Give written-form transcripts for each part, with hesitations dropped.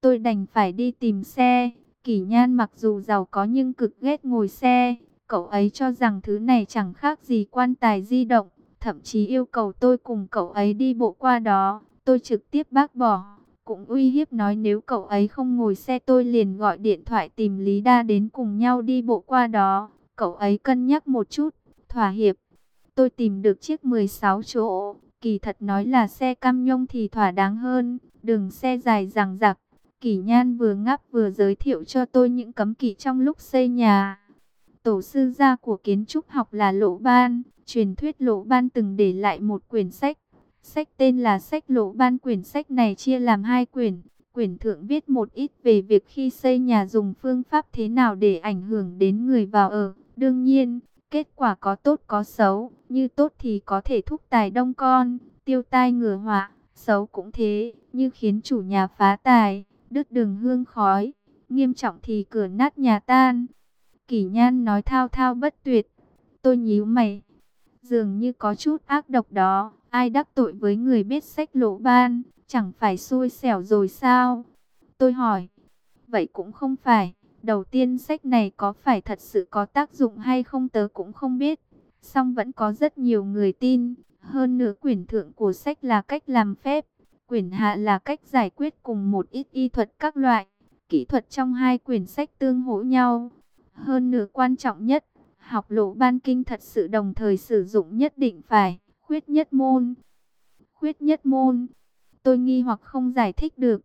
tôi đành phải đi tìm xe. Kỷ Nhan mặc dù giàu có nhưng cực ghét ngồi xe. Cậu ấy cho rằng thứ này chẳng khác gì quan tài di động, thậm chí yêu cầu tôi cùng cậu ấy đi bộ qua đó. Tôi trực tiếp bác bỏ, cũng uy hiếp nói nếu cậu ấy không ngồi xe tôi liền gọi điện thoại tìm Lý Đa đến cùng nhau đi bộ qua đó. Cậu ấy cân nhắc một chút, thỏa hiệp. Tôi tìm được chiếc 16 chỗ, kỳ thật nói là xe cam nhông thì thỏa đáng hơn, đường xe dài dằng dặc. Kỷ Nhan vừa ngáp vừa giới thiệu cho tôi những cấm kỵ trong lúc xây nhà. Tổ sư gia của kiến trúc học là Lỗ Ban, truyền thuyết Lỗ Ban từng để lại một quyển sách. Sách tên là sách Lỗ Ban, quyển sách này chia làm hai quyển. Quyển thượng viết một ít về việc khi xây nhà dùng phương pháp thế nào để ảnh hưởng đến người vào ở. Đương nhiên, kết quả có tốt có xấu, như tốt thì có thể thúc tài đông con, tiêu tai ngừa họa, xấu cũng thế, như khiến chủ nhà phá tài, đứt đường hương khói, nghiêm trọng thì cửa nát nhà tan. Kỷ Nhan nói thao thao bất tuyệt. Tôi nhíu mày, dường như có chút ác độc đó, ai đắc tội với người biết sách Lỗ Ban, chẳng phải xui xẻo rồi sao? Tôi hỏi, vậy cũng không phải. Đầu tiên sách này có phải thật sự có tác dụng hay không tớ cũng không biết. Song vẫn có rất nhiều người tin. Hơn nữa quyển thượng của sách là cách làm phép. Quyển hạ là cách giải quyết cùng một ít y thuật các loại. Kỹ thuật trong hai quyển sách tương hỗ nhau. Hơn nữa quan trọng nhất, học Lỗ Ban kinh thật sự đồng thời sử dụng nhất định phải khuyết nhất môn. Khuyết nhất môn, tôi nghi hoặc không giải thích được.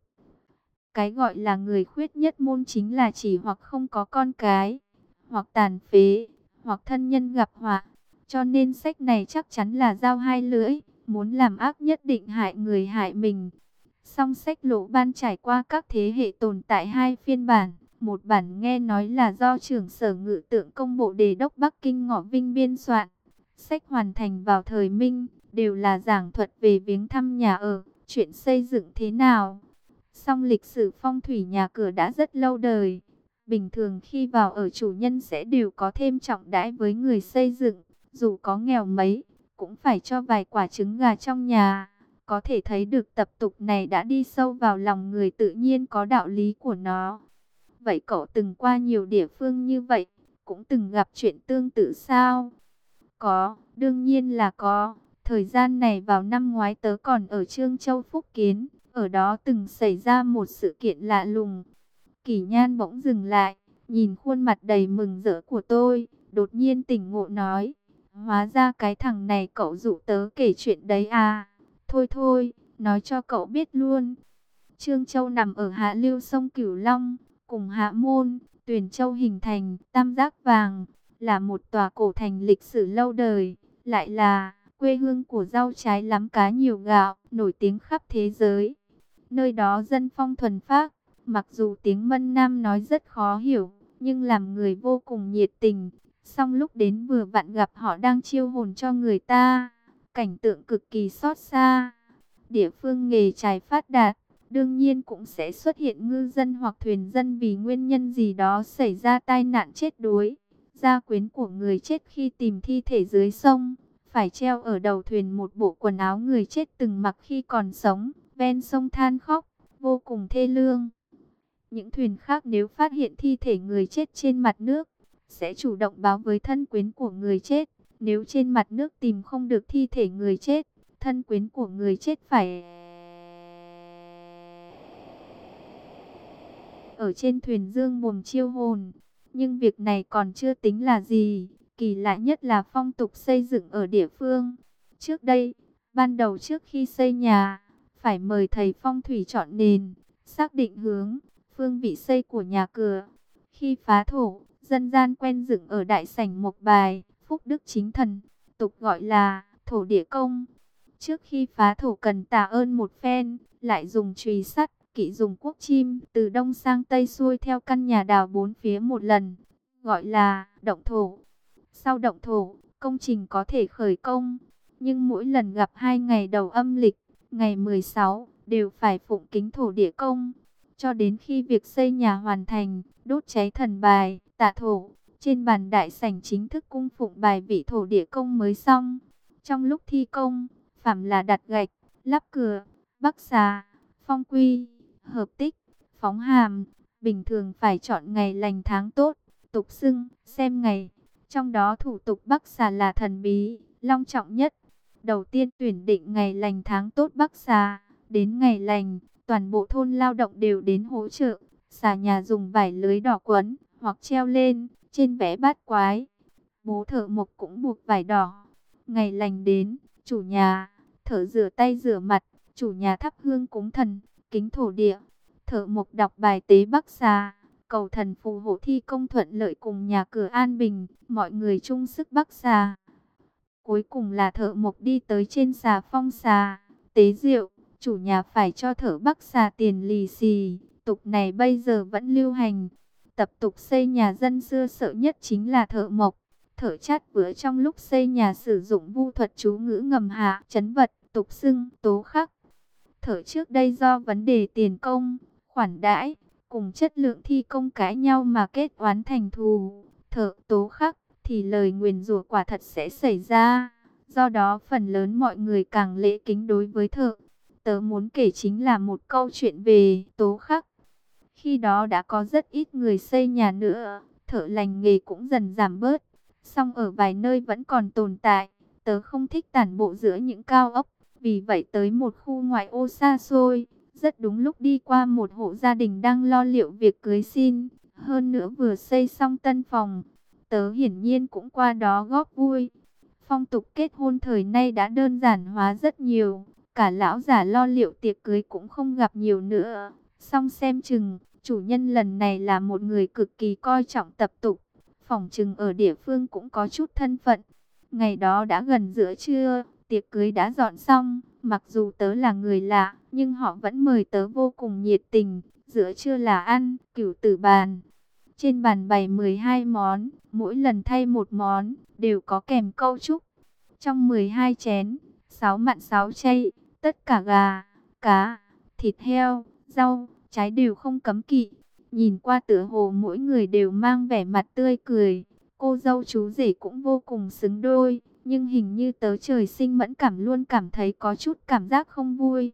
Cái gọi là người khuyết nhất môn chính là chỉ hoặc không có con cái, hoặc tàn phế, hoặc thân nhân gặp họa. Cho nên sách này chắc chắn là dao hai lưỡi, muốn làm ác nhất định hại người hại mình. Song sách Lỗ Ban trải qua các thế hệ tồn tại hai phiên bản. Một bản nghe nói là do trưởng sở ngự tượng công bộ đề đốc Bắc Kinh Ngọ Vinh biên soạn. Sách hoàn thành vào thời Minh, đều là giảng thuật về viếng thăm nhà ở, chuyện xây dựng thế nào. Song lịch sử phong thủy nhà cửa đã rất lâu đời. Bình thường khi vào ở chủ nhân sẽ đều có thêm trọng đãi với người xây dựng. Dù có nghèo mấy, cũng phải cho vài quả trứng gà trong nhà. Có thể thấy được tập tục này đã đi sâu vào lòng người, tự nhiên có đạo lý của nó. Vậy cậu từng qua nhiều địa phương như vậy, cũng từng gặp chuyện tương tự sao? Có, đương nhiên là có. Thời gian này vào năm ngoái tớ còn ở Trương Châu Phúc Kiến. Ở đó từng xảy ra một sự kiện lạ lùng. Kỷ Nhan bỗng dừng lại, nhìn khuôn mặt đầy mừng rỡ của tôi, đột nhiên tỉnh ngộ nói. Hóa ra cái thằng này cậu dụ tớ kể chuyện đấy à? Thôi thôi, nói cho cậu biết luôn. Trương Châu nằm ở hạ lưu sông Cửu Long, cùng Hạ Môn, Tuyền Châu hình thành tam giác vàng, là một tòa cổ thành lịch sử lâu đời, lại là quê hương của rau trái lắm cá nhiều gạo, nổi tiếng khắp thế giới. Nơi đó dân phong thuần phác, mặc dù tiếng Mân Nam nói rất khó hiểu, nhưng làm người vô cùng nhiệt tình. Song lúc đến vừa vặn gặp họ đang chiêu hồn cho người ta, cảnh tượng cực kỳ xót xa. Địa phương nghề trái phát đạt, đương nhiên cũng sẽ xuất hiện ngư dân hoặc thuyền dân vì nguyên nhân gì đó xảy ra tai nạn chết đuối. Gia quyến của người chết khi tìm thi thể dưới sông, phải treo ở đầu thuyền một bộ quần áo người chết từng mặc khi còn sống, ven sông than khóc, vô cùng thê lương. Những thuyền khác nếu phát hiện thi thể người chết trên mặt nước, sẽ chủ động báo với thân quyến của người chết. Nếu trên mặt nước tìm không được thi thể người chết, thân quyến của người chết phải ở trên thuyền dương mồm chiêu hồn. Nhưng việc này còn chưa tính là gì, kỳ lạ nhất là phong tục xây dựng ở địa phương. Trước đây, ban đầu trước khi xây nhà, phải mời thầy phong thủy chọn nền, xác định hướng, phương vị xây của nhà cửa. Khi phá thổ, dân gian quen dựng ở đại sảnh mộc bài, phúc đức chính thần, tục gọi là thổ địa công. Trước khi phá thổ cần tạ ơn một phen, lại dùng chùy sắt, kỵ dùng cuốc chim, từ đông sang tây xuôi theo căn nhà đào bốn phía một lần, gọi là động thổ. Sau động thổ, công trình có thể khởi công, nhưng mỗi lần gặp 2 ngày đầu âm lịch, ngày 16, đều phải phụng kính thổ địa công. Cho đến khi việc xây nhà hoàn thành, đốt cháy thần bài, tạ thổ, trên bàn đại sảnh chính thức cung phụng bài vị thổ địa công mới xong. Trong lúc thi công, phạm là đặt gạch, lắp cửa, bắc xà, phong quy, hợp tích, phóng hàm, bình thường phải chọn ngày lành tháng tốt, tục xưng, xem ngày. Trong đó thủ tục Bắc Xà là thần bí, long trọng nhất. Đầu tiên tuyển định ngày lành tháng tốt Bắc Xà, đến ngày lành, toàn bộ thôn lao động đều đến hỗ trợ. Xà nhà dùng vải lưới đỏ quấn, hoặc treo lên, trên vẽ bát quái. Bố thợ mộc cũng buộc vải đỏ. Ngày lành đến, chủ nhà, thợ rửa tay rửa mặt, chủ nhà thắp hương cúng thần, kính thổ địa. Thợ mộc đọc bài tế Bắc Xà, cầu thần phù hộ thi công thuận lợi cùng nhà cửa an bình, mọi người chung sức Bắc Xà. Cuối cùng là thợ mộc đi tới trên xà phong xà, tế rượu, chủ nhà phải cho thợ Bắc Xà tiền lì xì, tục này bây giờ vẫn lưu hành. Tập tục xây nhà dân xưa sợ nhất chính là thợ mộc. Thợ chát vữa trong lúc xây nhà sử dụng vu thuật chú ngữ ngầm hạ, trấn vật, tục xưng, tố khắc. Thợ trước đây do vấn đề tiền công, khoản đãi, cùng chất lượng thi công cãi nhau mà kết oán thành thù. Thợ tố khắc thì lời nguyền rủa quả thật sẽ xảy ra. Do đó phần lớn mọi người càng lễ kính đối với thợ. Tớ muốn kể chính là một câu chuyện về tố khắc. Khi đó đã có rất ít người xây nhà nữa, thợ lành nghề cũng dần giảm bớt. Song ở vài nơi vẫn còn tồn tại. Tớ không thích tản bộ giữa những cao ốc, vì vậy tới một khu ngoại ô xa xôi. Rất đúng lúc đi qua một hộ gia đình đang lo liệu việc cưới xin, hơn nữa vừa xây xong tân phòng. Tớ hiển nhiên cũng qua đó góp vui. Phong tục kết hôn thời nay đã đơn giản hóa rất nhiều, cả lão già lo liệu tiệc cưới cũng không gặp nhiều nữa. Song xem chừng, chủ nhân lần này là một người cực kỳ coi trọng tập tục, phỏng chừng ở địa phương cũng có chút thân phận. Ngày đó đã gần giữa trưa, tiệc cưới đã dọn xong, mặc dù tớ là người lạ, nhưng họ vẫn mời tớ vô cùng nhiệt tình. Giữa trưa là ăn, cửu tử bàn. Trên bàn bày 12 món, mỗi lần thay một món, đều có kèm câu chúc. Trong 12 chén, 6 mặn 6 chay, tất cả gà, cá, thịt heo, rau, trái đều không cấm kỵ. Nhìn qua tựa hồ mỗi người đều mang vẻ mặt tươi cười. Cô dâu chú rể cũng vô cùng xứng đôi, nhưng hình như tớ trời sinh mẫn cảm luôn cảm thấy có chút cảm giác không vui.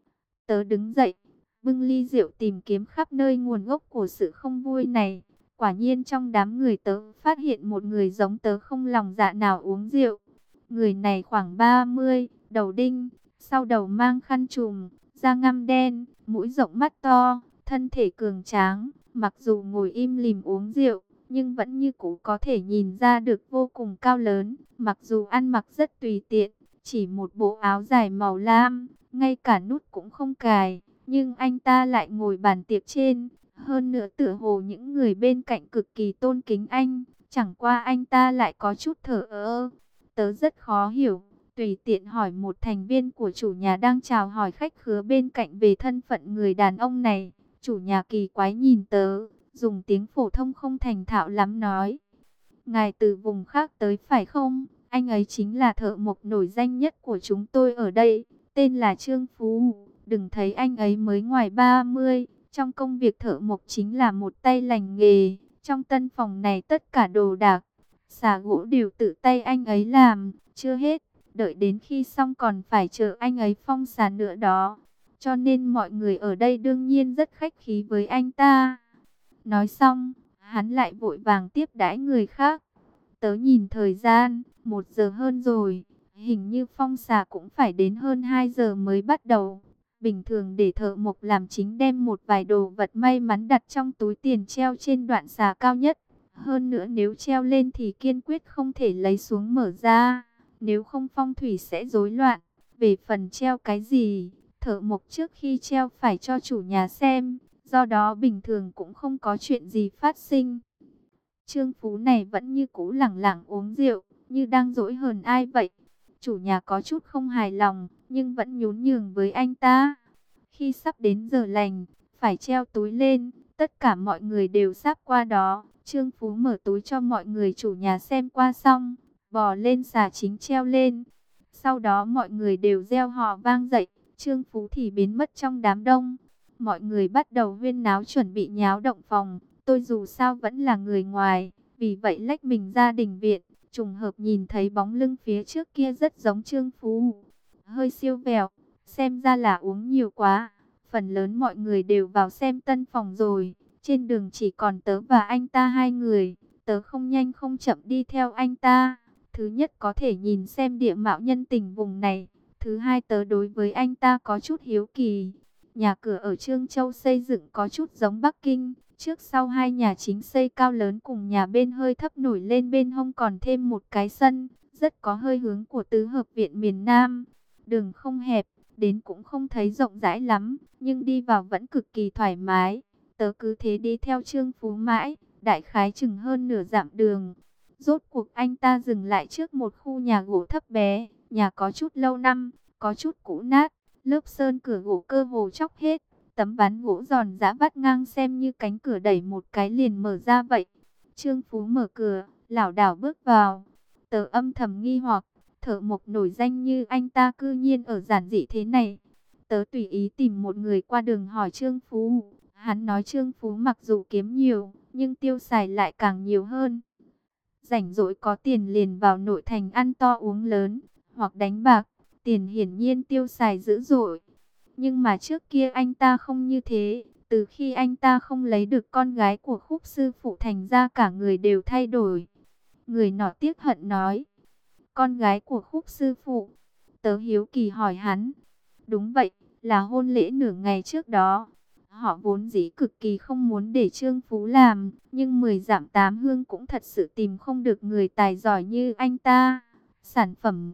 Tớ đứng dậy, bưng ly rượu tìm kiếm khắp nơi nguồn gốc của sự không vui này. Quả nhiên trong đám người tớ phát hiện một người giống tớ không lòng dạ nào uống rượu. Người này khoảng 30, đầu đinh, sau đầu mang khăn trùm, da ngăm đen, mũi rộng mắt to, thân thể cường tráng. Mặc dù ngồi im lìm uống rượu, nhưng vẫn như cũ có thể nhìn ra được vô cùng cao lớn. Mặc dù ăn mặc rất tùy tiện, chỉ một bộ áo dài màu lam, ngay cả nút cũng không cài, nhưng anh ta lại ngồi bàn tiệc trên. Hơn nữa tựa hồ những người bên cạnh cực kỳ tôn kính anh, chẳng qua anh ta lại có chút thờ ơ. Tớ rất khó hiểu, tùy tiện hỏi một thành viên của chủ nhà đang chào hỏi khách khứa bên cạnh về thân phận người đàn ông này. Chủ nhà kỳ quái nhìn tớ, dùng tiếng phổ thông không thành thạo lắm nói: "Ngài từ vùng khác tới phải không? Anh ấy chính là thợ mộc nổi danh nhất của chúng tôi ở đây, tên là Trương Phú. Đừng thấy anh ấy mới ngoài 30, trong công việc thợ mộc chính là một tay lành nghề. Trong tân phòng này tất cả đồ đạc, xà gỗ đều tự tay anh ấy làm. Chưa hết, đợi đến khi xong còn phải chờ anh ấy phong xà nữa đó. Cho nên mọi người ở đây đương nhiên rất khách khí với anh ta." Nói xong, hắn lại vội vàng tiếp đãi người khác. Tớ nhìn thời gian, 1 giờ hơn rồi. Hình như phong xà cũng phải đến hơn 2 giờ mới bắt đầu. Bình thường để thợ mộc làm chính đem một vài đồ vật may mắn đặt trong túi tiền treo trên đoạn xà cao nhất. Hơn nữa nếu treo lên thì kiên quyết không thể lấy xuống mở ra. Nếu không phong thủy sẽ rối loạn. Về phần treo cái gì, thợ mộc trước khi treo phải cho chủ nhà xem. Do đó bình thường cũng không có chuyện gì phát sinh. Trương Phú này vẫn như cũ lẳng lặng uống rượu, như đang dỗi hờn ai vậy. Chủ nhà có chút không hài lòng, nhưng vẫn nhún nhường với anh ta. Khi sắp đến giờ lành, phải treo túi lên, tất cả mọi người đều sắp qua đó. Trương Phú mở túi cho mọi người chủ nhà xem qua xong, bò lên xà chính treo lên. Sau đó mọi người đều reo hò vang dậy, Trương Phú thì biến mất trong đám đông. Mọi người bắt đầu huyên náo chuẩn bị nháo động phòng. Tôi dù sao vẫn là người ngoài, vì vậy lách mình ra đình viện, trùng hợp nhìn thấy bóng lưng phía trước kia rất giống Trương Phú. Hơi siêu vẹo, xem ra là uống nhiều quá. Phần lớn mọi người đều vào xem tân phòng rồi. Trên đường chỉ còn tớ và anh ta hai người. Tớ không nhanh không chậm đi theo anh ta. Thứ nhất có thể nhìn xem địa mạo nhân tình vùng này. Thứ hai tớ đối với anh ta có chút hiếu kỳ. Nhà cửa ở Trương Châu xây dựng có chút giống Bắc Kinh. Trước sau hai nhà chính xây cao lớn cùng nhà bên hơi thấp nổi lên bên hông còn thêm một cái sân. Rất có hơi hướng của tứ hợp viện miền Nam. Đường không hẹp, đến cũng không thấy rộng rãi lắm. Nhưng đi vào vẫn cực kỳ thoải mái. Tớ cứ thế đi theo Trương Phú mãi, đại khái chừng hơn nửa dặm đường. Rốt cuộc anh ta dừng lại trước một khu nhà gỗ thấp bé. Nhà có chút lâu năm, có chút cũ nát. Lớp sơn cửa gỗ cơ hồ chóc hết. Tấm ván gỗ giòn giã vắt ngang xem như cánh cửa đẩy một cái liền mở ra vậy. Trương Phú mở cửa, lảo đảo bước vào. Tớ âm thầm nghi hoặc, thợ mộc nổi danh như anh ta cư nhiên ở giản dị thế này. Tớ tùy ý tìm một người qua đường hỏi Trương Phú. Hắn nói Trương Phú mặc dù kiếm nhiều, nhưng tiêu xài lại càng nhiều hơn. Rảnh rỗi có tiền liền vào nội thành ăn to uống lớn, hoặc đánh bạc. Tiền hiển nhiên tiêu xài dữ dội. Nhưng mà trước kia anh ta không như thế. Từ khi anh ta không lấy được con gái của Khúc sư phụ thành ra cả người đều thay đổi. Người nọ tiếc hận nói. Con gái của Khúc sư phụ. Tớ hiếu kỳ hỏi hắn. Đúng vậy, là hôn lễ nửa ngày trước đó. Họ vốn dĩ cực kỳ không muốn để Trương Phú làm. Nhưng 10 dặm 8 hương cũng thật sự tìm không được người tài giỏi như anh ta. Sản phẩm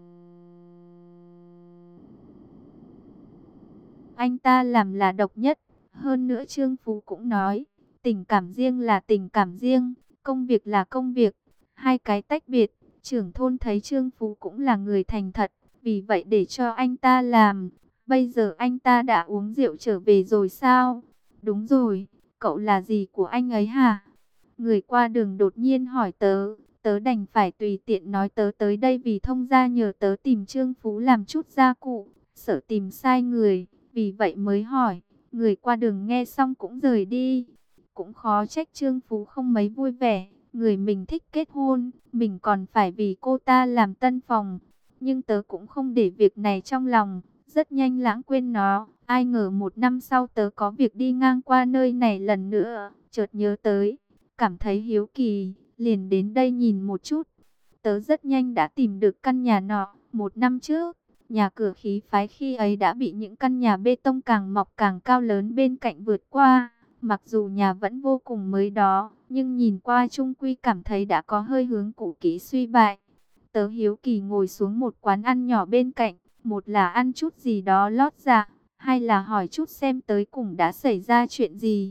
anh ta làm là độc nhất. Hơn nữa Trương Phú cũng nói, tình cảm riêng là tình cảm riêng, công việc là công việc, hai cái tách biệt. Trưởng thôn thấy Trương Phú cũng là người thành thật, vì vậy để cho anh ta làm. Bây giờ anh ta đã uống rượu trở về rồi sao? Đúng rồi, cậu là gì của anh ấy hả? Người qua đường đột nhiên hỏi tớ. Tớ đành phải tùy tiện nói tớ tới đây vì thông gia nhờ tớ tìm Trương Phú làm chút gia cụ, sợ tìm sai người. Vì vậy mới hỏi, người qua đường nghe xong cũng rời đi. Cũng khó trách Trương Phú không mấy vui vẻ, người mình thích kết hôn, mình còn phải vì cô ta làm tân phòng. Nhưng tớ cũng không để việc này trong lòng, rất nhanh lãng quên nó. Ai ngờ một năm sau tớ có việc đi ngang qua nơi này lần nữa, chợt nhớ tới, cảm thấy hiếu kỳ, liền đến đây nhìn một chút. Tớ rất nhanh đã tìm được căn nhà nọ, một năm trước. Nhà cửa khí phái khi ấy đã bị những căn nhà bê tông càng mọc càng cao lớn bên cạnh vượt qua. Mặc dù nhà vẫn vô cùng mới đó, nhưng nhìn qua chung quy cảm thấy đã có hơi hướng cũ kỹ suy bại. Tớ hiếu kỳ ngồi xuống một quán ăn nhỏ bên cạnh, một là ăn chút gì đó lót dạ, hai là hỏi chút xem tới cùng đã xảy ra chuyện gì.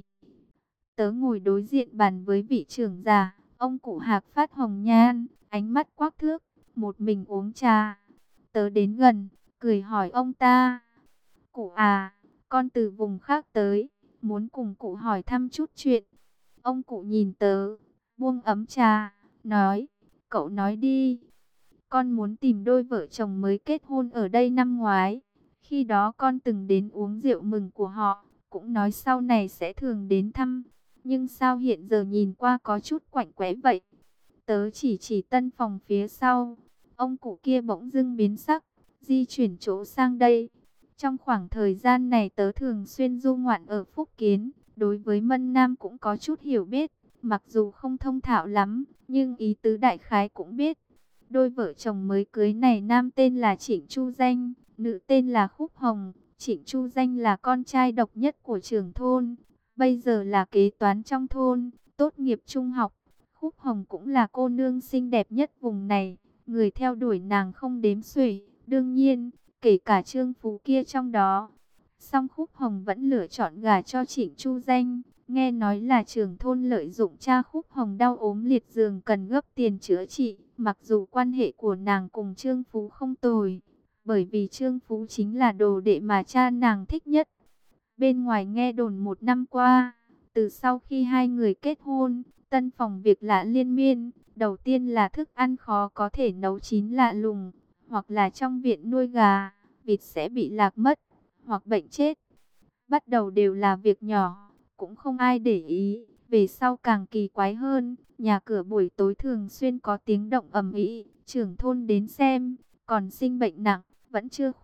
Tớ ngồi đối diện bàn với vị trưởng già, ông cụ Hạc Phát hồng nhan, ánh mắt quắc thước, một mình uống trà. Tớ đến gần, cười hỏi ông ta. Cụ à, con từ vùng khác tới, muốn cùng cụ hỏi thăm chút chuyện. Ông cụ nhìn tớ, buông ấm trà, nói, cậu nói đi. Con muốn tìm đôi vợ chồng mới kết hôn ở đây năm ngoái. Khi đó con từng đến uống rượu mừng của họ, cũng nói sau này sẽ thường đến thăm. Nhưng sao hiện giờ nhìn qua có chút quạnh quẽ vậy? Tớ chỉ tân phòng phía sau. Ông cụ kia bỗng dưng biến sắc, di chuyển chỗ sang đây. Trong khoảng thời gian này tớ thường xuyên du ngoạn ở Phúc Kiến, đối với Mân Nam cũng có chút hiểu biết. Mặc dù không thông thạo lắm, nhưng ý tứ đại khái cũng biết. Đôi vợ chồng mới cưới này, nam tên là Trịnh Chu Danh, nữ tên là Khúc Hồng. Trịnh Chu Danh là con trai độc nhất của trưởng thôn, bây giờ là kế toán trong thôn, tốt nghiệp trung học. Khúc Hồng cũng là cô nương xinh đẹp nhất vùng này, người theo đuổi nàng không đếm xuể, đương nhiên, kể cả Trương Phú kia trong đó. Song Khúc Hồng vẫn lựa chọn gả cho Trịnh Chu Danh, nghe nói là trưởng thôn lợi dụng cha Khúc Hồng đau ốm liệt giường cần gấp tiền chữa trị, mặc dù quan hệ của nàng cùng Trương Phú không tồi, bởi vì Trương Phú chính là đồ đệ mà cha nàng thích nhất. Bên ngoài nghe đồn một năm qua, từ sau khi hai người kết hôn, tân phòng việc lạ liên miên. Đầu tiên là thức ăn khó có thể nấu chín lạ lùng, hoặc là trong viện nuôi gà, vịt sẽ bị lạc mất, hoặc bệnh chết. Bắt đầu đều là việc nhỏ, cũng không ai để ý. Về sau càng kỳ quái hơn, nhà cửa buổi tối thường xuyên có tiếng động ầm ĩ. Trưởng thôn đến xem, còn sinh bệnh nặng, vẫn chưa khỏe,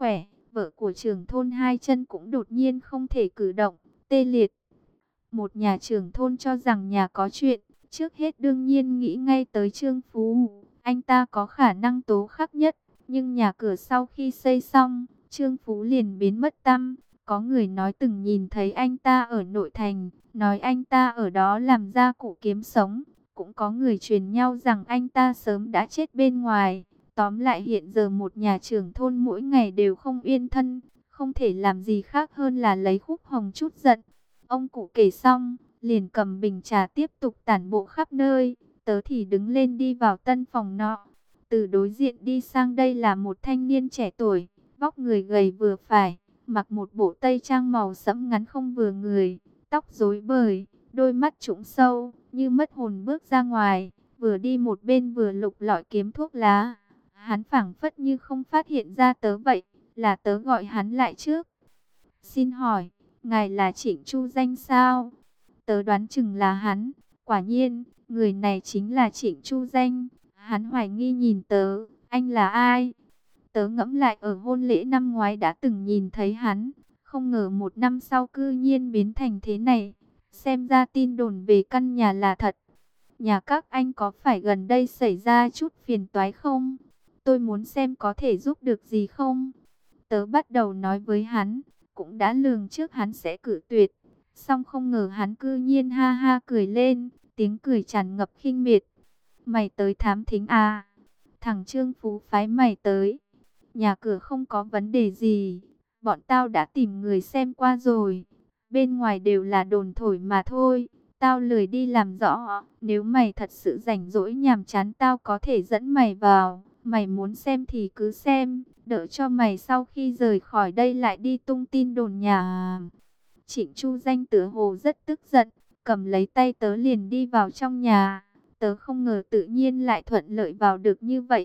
Vợ của trưởng thôn hai chân cũng đột nhiên không thể cử động, tê liệt. Một nhà trưởng thôn cho rằng nhà có chuyện, trước hết đương nhiên nghĩ ngay tới Trương Phú. Anh ta có khả năng tố khắc nhất, nhưng nhà cửa sau khi xây xong, Trương Phú liền biến mất tăm. Có người nói từng nhìn thấy anh ta ở nội thành, nói anh ta ở đó làm gia cụ kiếm sống. Cũng có người truyền nhau rằng anh ta sớm đã chết bên ngoài. Tóm lại hiện giờ một nhà trưởng thôn mỗi ngày đều không yên thân, không thể làm gì khác hơn là lấy Khúc Hồng chút giận. Ông cụ kể xong, liền cầm bình trà tiếp tục tản bộ khắp nơi. Tớ thì đứng lên đi vào tân phòng nọ. Từ đối diện đi sang đây là một thanh niên trẻ tuổi, vóc người gầy vừa phải, mặc một bộ tây trang màu sẫm ngắn không vừa người, tóc rối bời, đôi mắt trũng sâu, như mất hồn bước ra ngoài, vừa đi một bên vừa lục lọi kiếm thuốc lá. Hắn phảng phất như không phát hiện ra tớ vậy, là tớ gọi hắn lại trước. Xin hỏi, ngài là Trịnh Chu Danh sao? Tớ đoán chừng là hắn. Quả nhiên, người này chính là Trịnh Chu Danh. Hắn hoài nghi nhìn tớ, anh là ai? Tớ ngẫm lại ở hôn lễ năm ngoái đã từng nhìn thấy hắn. Không ngờ một năm sau cư nhiên biến thành thế này. Xem ra tin đồn về căn nhà là thật. Nhà các anh có phải gần đây xảy ra chút phiền toái không? Tôi muốn xem có thể giúp được gì không? Tớ bắt đầu nói với hắn, cũng đã lường trước hắn sẽ cự tuyệt. Xong không ngờ hắn cư nhiên ha ha cười lên, tiếng cười tràn ngập khinh miệt. Mày tới thám thính à? Thằng Trương Phú phái mày tới. Nhà cửa không có vấn đề gì. Bọn tao đã tìm người xem qua rồi. Bên ngoài đều là đồn thổi mà thôi. Tao lười đi làm rõ. Nếu mày thật sự rảnh rỗi nhàm chán tao có thể dẫn mày vào. Mày muốn xem thì cứ xem. Đỡ cho mày sau khi rời khỏi đây lại đi tung tin đồn nhà. Trịnh Chu Danh tựa hồ rất tức giận. Cầm lấy tay tớ liền đi vào trong nhà. Tớ không ngờ tự nhiên lại thuận lợi vào được như vậy.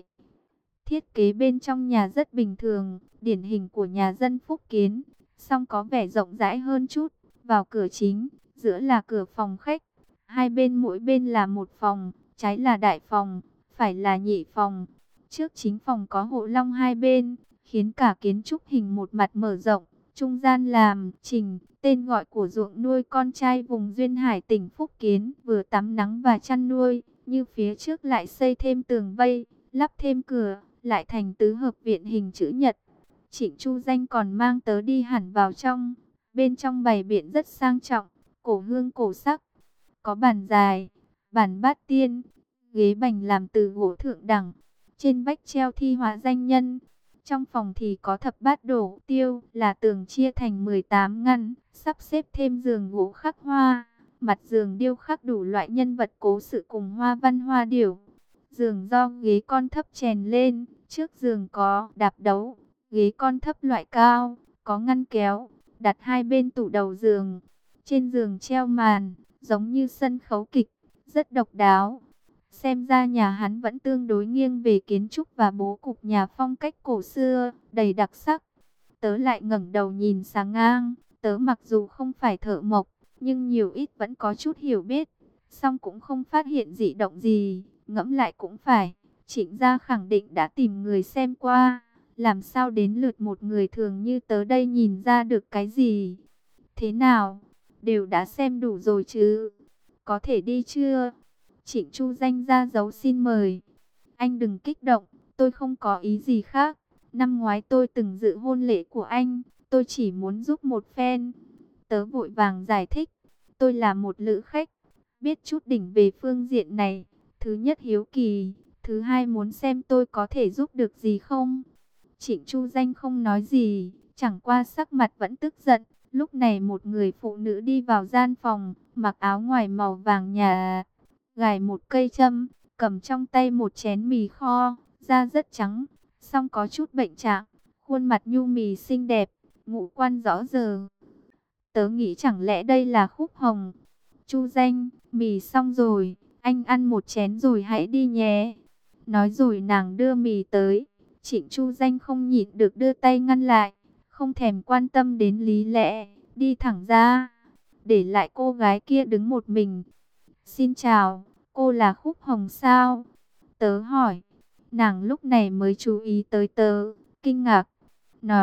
Thiết kế bên trong nhà rất bình thường, điển hình của nhà dân phúc kiến, song có vẻ rộng rãi hơn chút. Vào cửa chính, giữa là cửa phòng khách, hai bên mỗi bên là một phòng, trái là đại phòng, phải là nhị phòng. Trước chính phòng có hộ long hai bên, khiến cả kiến trúc hình một mặt mở rộng. Trung gian làm Trình, tên gọi của ruộng nuôi con trai vùng Duyên Hải tỉnh Phúc Kiến, vừa tắm nắng và chăn nuôi, như phía trước lại xây thêm tường vây, lắp thêm cửa, lại thành tứ hợp viện hình chữ nhật. Trịnh Chu Danh còn mang tớ đi hẳn vào trong, bên trong bày biện rất sang trọng, cổ hương cổ sắc, có bàn dài, bàn bát tiên, ghế bành làm từ gỗ thượng đẳng, trên vách treo thi họa danh nhân. Trong phòng thì có thập bát đổ tiêu, là tường chia thành 18 ngăn, sắp xếp thêm giường gỗ khắc hoa. Mặt giường điêu khắc đủ loại nhân vật cố sự cùng hoa văn hoa điểu. Giường do ghế con thấp chèn lên, trước giường có đạp đấu, ghế con thấp loại cao, có ngăn kéo, đặt hai bên tủ đầu giường. Trên giường treo màn, giống như sân khấu kịch, rất độc đáo. Xem ra nhà hắn vẫn tương đối nghiêng về kiến trúc và bố cục nhà phong cách cổ xưa, đầy đặc sắc. Tớ lại ngẩng đầu nhìn sáng ngang, tớ mặc dù không phải thợ mộc, nhưng nhiều ít vẫn có chút hiểu biết, song cũng không phát hiện dị động gì. Ngẫm lại cũng phải, Trịnh gia khẳng định đã tìm người xem qua, làm sao đến lượt một người thường như tớ đây nhìn ra được cái gì. Thế nào, đều đã xem đủ rồi chứ, có thể đi chưa? Trịnh Chu Danh ra dấu xin mời. Anh đừng kích động, tôi không có ý gì khác. Năm ngoái tôi từng dự hôn lễ của anh, tôi chỉ muốn giúp một phen. Tớ vội vàng giải thích, tôi là một lữ khách, biết chút đỉnh về phương diện này. Thứ nhất hiếu kỳ, thứ hai muốn xem tôi có thể giúp được gì không. Trịnh Chu Danh không nói gì, chẳng qua sắc mặt vẫn tức giận. Lúc này một người phụ nữ đi vào gian phòng, mặc áo ngoài màu vàng nhà, gài một cây châm, cầm trong tay một chén mì kho, da rất trắng, song có chút bệnh trạng, khuôn mặt nhu mì xinh đẹp, ngũ quan rõ rờ. Tớ nghĩ chẳng lẽ đây là Khúc Hồng. Chu Danh, mì xong rồi, anh ăn một chén rồi hãy đi nhé. Nói rồi nàng đưa mì tới, Trịnh Chu Danh không nhịn được đưa tay ngăn lại, không thèm quan tâm đến lý lẽ, đi thẳng ra, để lại cô gái kia đứng một mình. Xin chào, cô là Khúc Hồng sao? Tớ hỏi. Nàng lúc này mới chú ý tới tớ, kinh ngạc, nói,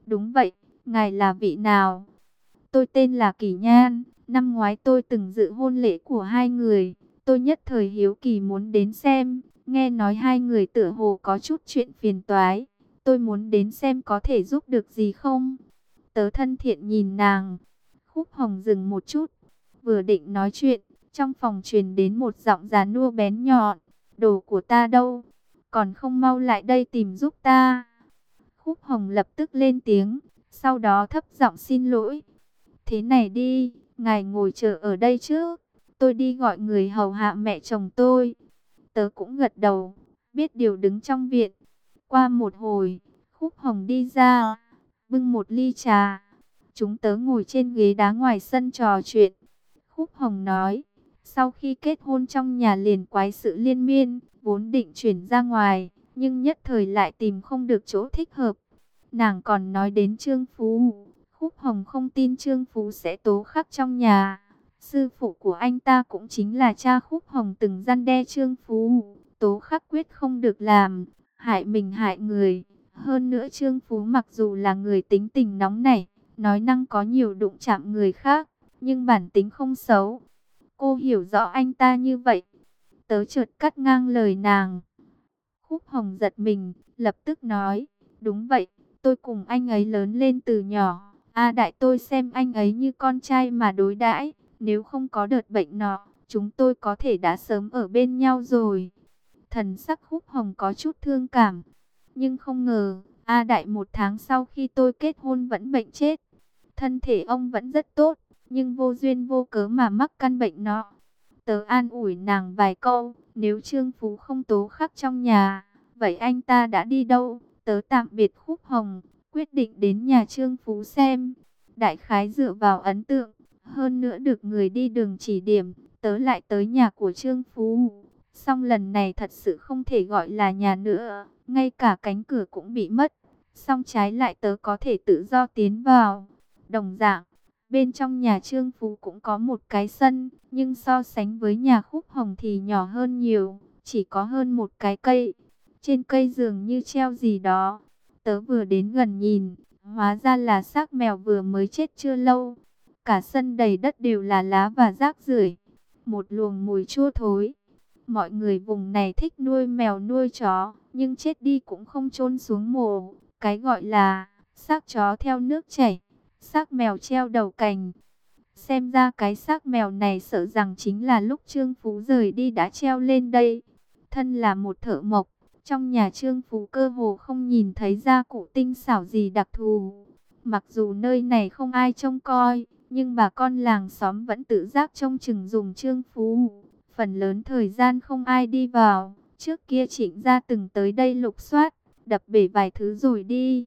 Đúng vậy, ngài là vị nào? Tôi tên là Kỷ Nhan, năm ngoái tôi từng dự hôn lễ của hai người. Tôi nhất thời hiếu kỳ muốn đến xem, nghe nói hai người tựa hồ có chút chuyện phiền toái. Tôi muốn đến xem có thể giúp được gì không? Tớ thân thiện nhìn nàng. Khúc Hồng dừng một chút, vừa định nói chuyện, trong phòng truyền đến một giọng già nua bén nhọn. Đồ của ta đâu? Còn không mau lại đây tìm giúp ta. Khúc Hồng lập tức lên tiếng, sau đó thấp giọng xin lỗi. Thế này đi, ngài ngồi chờ ở đây trước, tôi đi gọi người hầu hạ mẹ chồng tôi. Tớ cũng gật đầu, biết điều đứng trong viện. Qua một hồi, Khúc Hồng đi ra, bưng một ly trà. Chúng tớ ngồi trên ghế đá ngoài sân trò chuyện. Khúc Hồng nói, sau khi kết hôn trong nhà liền quái sự liên miên, vốn định chuyển ra ngoài, nhưng nhất thời lại tìm không được chỗ thích hợp. Nàng còn nói đến Trương Phú. Khúc Hồng không tin Trương Phú sẽ tố khắc trong nhà. Sư phụ của anh ta cũng chính là cha Khúc Hồng từng răn đe Trương Phú. Tố khắc quyết không được làm, hại mình hại người. Hơn nữa Trương Phú mặc dù là người tính tình nóng nảy, nói năng có nhiều đụng chạm người khác, nhưng bản tính không xấu. Cô hiểu rõ anh ta như vậy. Tớ chợt cắt ngang lời nàng. Khúc Hồng giật mình, lập tức nói, đúng vậy, tôi cùng anh ấy lớn lên từ nhỏ. A Đại tôi xem anh ấy như con trai mà đối đãi, nếu không có đợt bệnh nọ, chúng tôi có thể đã sớm ở bên nhau rồi. Thần sắc Khúc Hồng có chút thương cảm, nhưng không ngờ, A Đại một tháng sau khi tôi kết hôn vẫn bệnh chết. Thân thể ông vẫn rất tốt, nhưng vô duyên vô cớ mà mắc căn bệnh nọ. Tớ an ủi nàng vài câu, nếu Trương Phú không tố khắc trong nhà, vậy anh ta đã đi đâu? Tớ tạm biệt Khúc Hồng, quyết định đến nhà Trương Phú xem. Đại khái dựa vào ấn tượng, hơn nữa được người đi đường chỉ điểm, tớ lại tới nhà của Trương Phú. Song lần này thật sự không thể gọi là nhà nữa, ngay cả cánh cửa cũng bị mất. Song trái lại tớ có thể tự do tiến vào. Đồng dạng, bên trong nhà Trương Phú cũng có một cái sân, nhưng so sánh với nhà Khúc Hồng thì nhỏ hơn nhiều, chỉ có hơn một cái cây. Trên cây dường như treo gì đó. Tớ vừa đến gần nhìn, hóa ra là xác mèo vừa mới chết chưa lâu. Cả sân đầy đất đều là lá và rác rưởi, một luồng mùi chua thối. Mọi người vùng này thích nuôi mèo nuôi chó, nhưng chết đi cũng không chôn xuống mồ. Cái gọi là xác chó theo nước chảy, xác mèo treo đầu cành. Xem ra cái xác mèo này sợ rằng chính là lúc Trương Phú rời đi đã treo lên đây. Thân là một thợ mộc, trong nhà Trương Phú cơ hồ không nhìn thấy gia cụ tinh xảo gì đặc thù. Mặc dù nơi này không ai trông coi, nhưng bà con làng xóm vẫn tự giác trông chừng dùng Trương Phú. Phần lớn thời gian không ai đi vào. Trước kia Trịnh gia từng tới đây lục soát, đập bể vài thứ rồi đi.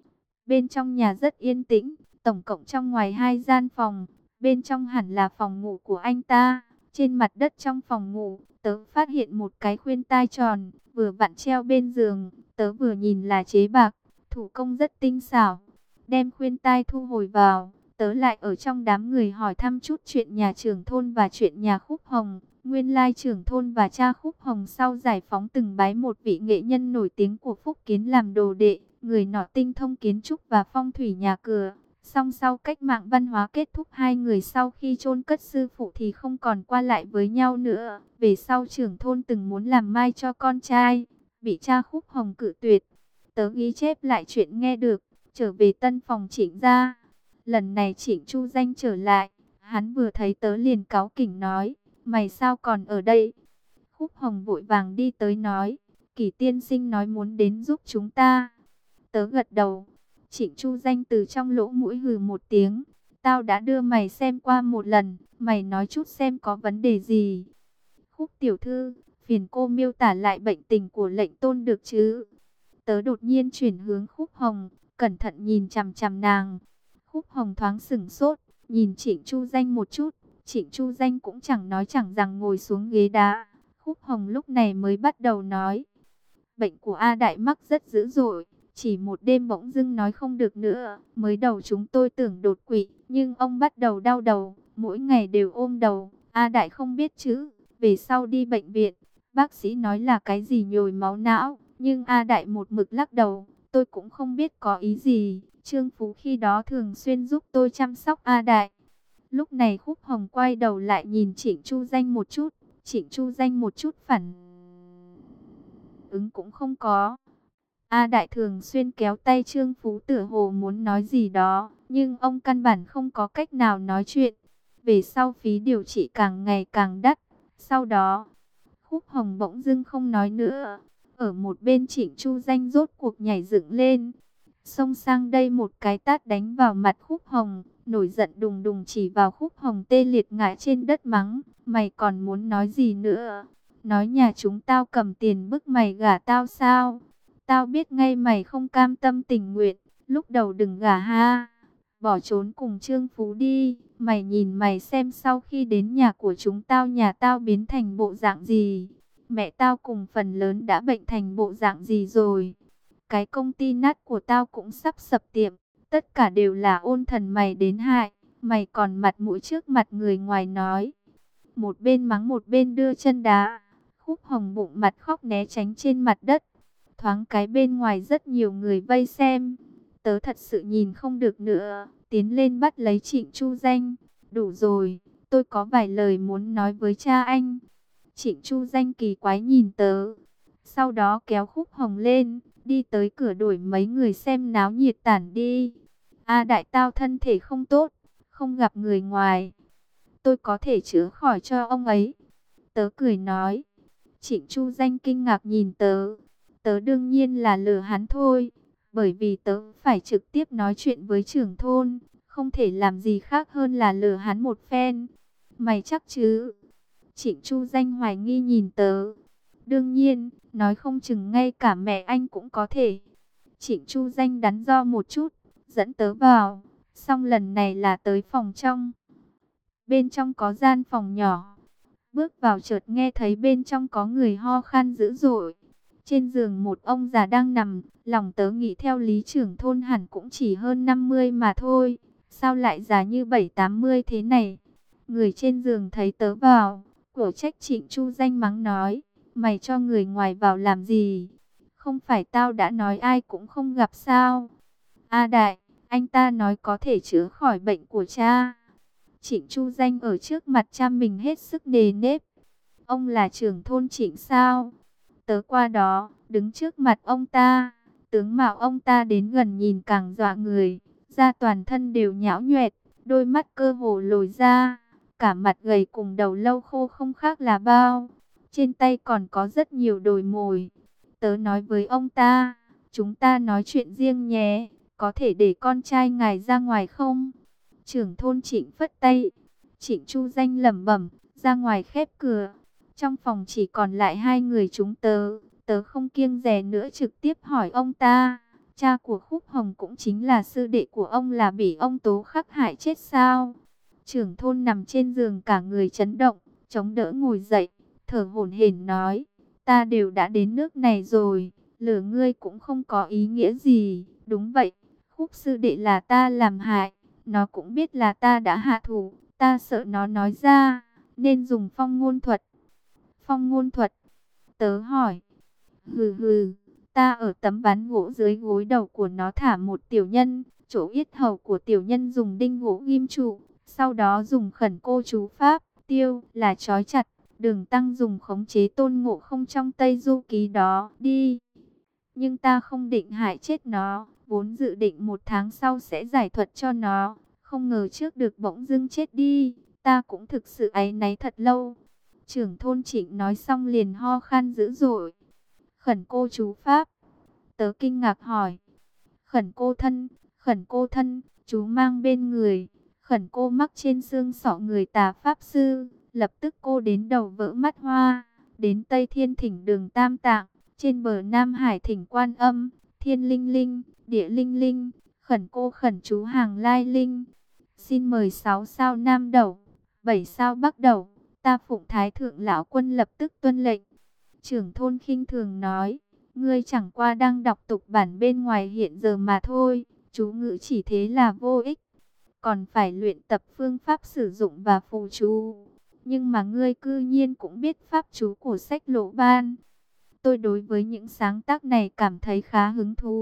Bên trong nhà rất yên tĩnh, tổng cộng trong ngoài 2 gian phòng. Bên trong hẳn là phòng ngủ của anh ta. Trên mặt đất trong phòng ngủ, tớ phát hiện một cái khuyên tai tròn, vừa vặn treo bên giường. Tớ vừa nhìn là chế bạc, thủ công rất tinh xảo. Đem khuyên tai thu hồi vào, tớ lại ở trong đám người hỏi thăm chút chuyện nhà trưởng thôn và chuyện nhà Khúc Hồng. Nguyên lai trưởng thôn và cha Khúc Hồng sau giải phóng từng bái một vị nghệ nhân nổi tiếng của Phúc Kiến làm đồ đệ. Người nọ tinh thông kiến trúc và phong thủy nhà cửa. Song sau cách mạng văn hóa kết thúc, hai người sau khi chôn cất sư phụ thì không còn qua lại với nhau nữa. Về sau trưởng thôn từng muốn làm mai cho con trai, bị cha Khúc Hồng cự tuyệt. Tớ ghi chép lại chuyện nghe được, trở về tân phòng Trịnh gia. Lần này Trịnh Chu Danh trở lại, hắn vừa thấy tớ liền cáu kỉnh nói, mày sao còn ở đây? Khúc Hồng vội vàng đi tới nói, Kỷ tiên sinh nói muốn đến giúp chúng ta. Tớ gật đầu. Trịnh Chu Danh từ trong lỗ mũi hừ một tiếng. Tao đã đưa mày xem qua một lần, mày nói chút xem có vấn đề gì. Khúc tiểu thư, phiền cô miêu tả lại bệnh tình của lệnh tôn được chứ? Tớ đột nhiên chuyển hướng Khúc Hồng, cẩn thận nhìn chằm chằm nàng. Khúc Hồng thoáng sửng sốt, nhìn Trịnh Chu Danh một chút. Trịnh Chu Danh cũng chẳng nói chẳng rằng ngồi xuống ghế đá. Khúc Hồng lúc này mới bắt đầu nói. Bệnh của A Đại mắc rất dữ dội. Chỉ một đêm bỗng dưng nói không được nữa. Mới đầu chúng tôi tưởng đột quỵ, nhưng ông bắt đầu đau đầu, mỗi ngày đều ôm đầu. A Đại không biết chữ, về sau đi bệnh viện, bác sĩ nói là cái gì nhồi máu não, nhưng A Đại một mực lắc đầu. Tôi cũng không biết có ý gì, Trương Phú khi đó thường xuyên giúp tôi chăm sóc A Đại. Lúc này Khúc Hồng quay đầu lại nhìn Trịnh Chu Danh một chút. Trịnh Chu Danh một chút phản ứng cũng không có. A Đại thường xuyên kéo tay Trương Phú tựa hồ muốn nói gì đó, nhưng ông căn bản không có cách nào nói chuyện. Về sau phí điều trị càng ngày càng đắt. Sau đó, Khúc Hồng bỗng dưng không nói nữa. Ở một bên Trịnh Chu Danh rốt cuộc nhảy dựng lên, xông sang đây một cái tát đánh vào mặt Khúc Hồng, nổi giận đùng đùng chỉ vào Khúc Hồng tê liệt ngã trên đất mắng, mày còn muốn nói gì nữa? Nói nhà chúng tao cầm tiền bức mày gả tao sao? Tao biết ngay mày không cam tâm tình nguyện, lúc đầu đừng gả ha. Bỏ trốn cùng Trương Phú đi, mày nhìn mày xem sau khi đến nhà của chúng tao nhà tao biến thành bộ dạng gì. Mẹ tao cùng phần lớn đã bệnh thành bộ dạng gì rồi. Cái công ty nát của tao cũng sắp sập tiệm. Tất cả đều là ôn thần mày đến hại. Mày còn mặt mũi trước mặt người ngoài nói. Một bên mắng một bên đưa chân đá. Khúc Hồng bụng mặt khóc né tránh trên mặt đất. Thoáng cái bên ngoài rất nhiều người vây xem. Tớ thật sự nhìn không được nữa. Tiến lên bắt lấy Trịnh Chu Danh. Đủ rồi, tôi có vài lời muốn nói với cha anh. Trịnh Chu Danh kỳ quái nhìn tớ. Sau đó kéo Khúc Hồng lên, đi tới cửa đuổi mấy người xem náo nhiệt tản đi. A Đại tao thân thể không tốt, không gặp người ngoài. Tôi có thể chữa khỏi cho ông ấy. Tớ cười nói. Trịnh Chu Danh kinh ngạc nhìn tớ. Tớ đương nhiên là lừa hắn thôi. Bởi vì tớ phải trực tiếp nói chuyện với trưởng thôn. Không thể làm gì khác hơn là lừa hắn một phen. Mày chắc chứ? Trịnh Chu Danh hoài nghi nhìn tớ. Đương nhiên, nói không chừng ngay cả mẹ anh cũng có thể. Trịnh Chu Danh đắn đo một chút, dẫn tớ vào. Xong lần này là tới phòng trong. Bên trong có gian phòng nhỏ. Bước vào chợt nghe thấy bên trong có người ho khan dữ dội. Trên giường một ông già đang nằm. Lòng tớ nghĩ theo lý trưởng thôn hẳn cũng chỉ hơn 50 mà thôi. Sao lại già như 7-80 thế này? Người trên giường thấy tớ vào, cổ trách Trịnh Chu Danh mắng nói. Mày cho người ngoài vào làm gì? Không phải tao đã nói ai cũng không gặp sao? A Đại, anh ta nói có thể chữa khỏi bệnh của cha. Trịnh Chu Danh ở trước mặt cha mình hết sức nề nếp. Ông là trưởng thôn Trịnh sao? Tớ qua đó, đứng trước mặt ông ta. Tướng mạo ông ta đến gần nhìn càng dọa người. Da toàn thân đều nhão nhoẹt, đôi mắt cơ hồ lồi ra. Cả mặt gầy cùng đầu lâu khô không khác là bao. Trên tay còn có rất nhiều đồi mồi. Tớ nói với ông ta, chúng ta nói chuyện riêng nhé, có thể để con trai ngài ra ngoài không? Trưởng thôn Trịnh phất tay. Trịnh Chu Danh lẩm bẩm, ra ngoài khép cửa. Trong phòng chỉ còn lại hai người chúng tớ. Tớ không kiêng dè nữa trực tiếp hỏi ông ta, cha của Khúc Hồng cũng chính là sư đệ của ông là bị ông Tố Khắc hại chết sao? Trưởng thôn nằm trên giường cả người chấn động, chống đỡ ngồi dậy, thở hổn hển nói, ta đều đã đến nước này rồi, lừa ngươi cũng không có ý nghĩa gì. Đúng vậy, Khúc sư đệ là ta làm hại, nó cũng biết là ta đã hạ thủ, ta sợ nó nói ra, nên dùng phong ngôn thuật. Phong ngôn thuật? Tớ hỏi. Hừ hừ, ta ở tấm ván gỗ dưới gối đầu của nó thả một tiểu nhân, chỗ yết hầu của tiểu nhân dùng đinh gỗ ghim trụ, sau đó dùng khẩn cô chú pháp, tiêu là trói chặt, Đường Tăng dùng khống chế Tôn Ngộ Không trong Tây Du Ký đó đi. Nhưng ta không định hại chết nó, vốn dự định 1 tháng sau sẽ giải thuật cho nó, không ngờ trước được bỗng dưng chết đi, ta cũng thực sự áy náy thật lâu. Trưởng thôn Trịnh nói xong liền ho khan dữ dội. Khẩn cô chú pháp. Tớ kinh ngạc hỏi. Khẩn cô thân, chú mang bên người. Khẩn cô mắc trên xương sọ người tà pháp sư. Lập tức cô đến đầu vỡ mắt hoa. Đến Tây Thiên thỉnh đường Tam Tạng. Trên bờ Nam Hải thỉnh Quan Âm. Thiên linh linh, địa linh linh. Khẩn cô khẩn chú hàng lai linh. Xin mời 6 sao Nam Đẩu, 7 sao Bắc Đẩu. Ta phụng Thái Thượng Lão Quân lập tức tuân lệnh. Trưởng thôn khinh thường nói, ngươi chẳng qua đang đọc tục bản bên ngoài hiện giờ mà thôi, chú ngữ chỉ thế là vô ích, còn phải luyện tập phương pháp sử dụng và phù chú. Nhưng mà ngươi cư nhiên cũng biết pháp chú của sách Lỗ Ban. Tôi đối với những sáng tác này cảm thấy khá hứng thú,